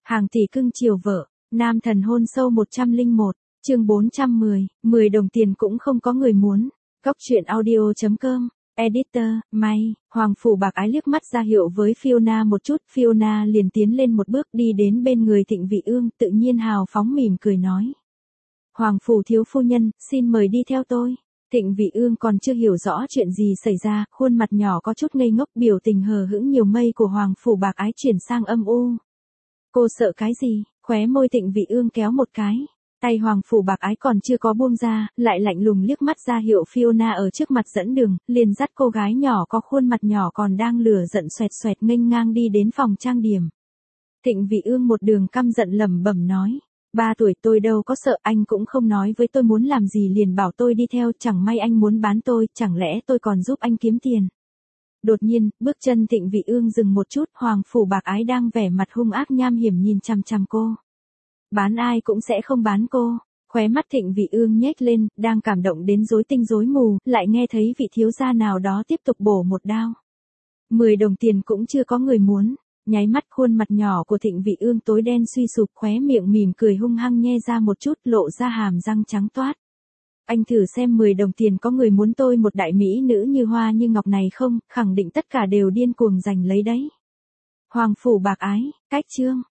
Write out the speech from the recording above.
Hàng tỷ cưng chiều vợ, nam thần hôn sâu 101, chương 410, 10 đồng tiền cũng không có người muốn. Góc truyện audio.com, editor, May, Hoàng Phủ Bạc Ái liếc mắt ra hiệu với Fiona một chút, Fiona liền tiến lên một bước đi đến bên người Thịnh Vị Ương, tự nhiên hào phóng mỉm cười nói. Hoàng Phủ thiếu phu nhân, xin mời đi theo tôi. Thịnh Vị Ương còn chưa hiểu rõ chuyện gì xảy ra, khuôn mặt nhỏ có chút ngây ngốc, biểu tình hờ hững nhiều mây của Hoàng Phủ Bạc Ái chuyển sang âm u. Cô sợ cái gì? Khóe môi Thịnh Vị Ương kéo một cái. Tay Hoàng Phủ Bạc Ái còn chưa có buông ra, lại lạnh lùng liếc mắt ra hiệu Fiona ở trước mặt dẫn đường, liền dắt cô gái nhỏ có khuôn mặt nhỏ còn đang lửa giận xoẹt xoẹt nghênh ngang đi đến phòng trang điểm. Thịnh Vị Ương một đường căm giận lẩm bẩm nói. 3 tuổi tôi đâu có sợ, anh cũng không nói với tôi muốn làm gì liền bảo tôi đi theo, chẳng may anh muốn bán tôi, chẳng lẽ tôi còn giúp anh kiếm tiền. Đột nhiên, bước chân Thịnh Vị Ương dừng một chút, Hoàng Phủ Bạc Ái đang vẻ mặt hung ác nham hiểm nhìn chằm chằm cô. Bán ai cũng sẽ không bán cô. Khóe mắt Thịnh Vị Ương nhếch lên, đang cảm động đến rối tinh rối mù, lại nghe thấy vị thiếu gia nào đó tiếp tục bổ một đao. 10 đồng tiền cũng chưa có người muốn. Nháy mắt khuôn mặt nhỏ của Thịnh Vị Ương tối đen suy sụp, khóe miệng mỉm cười hung hăng nhe ra một chút, lộ ra hàm răng trắng toát. Anh thử xem 10 đồng tiền có người muốn tôi một đại mỹ nữ như hoa như ngọc này không, khẳng định tất cả đều điên cuồng giành lấy đấy. Hoàng Phủ Bạc Ái, cách chương.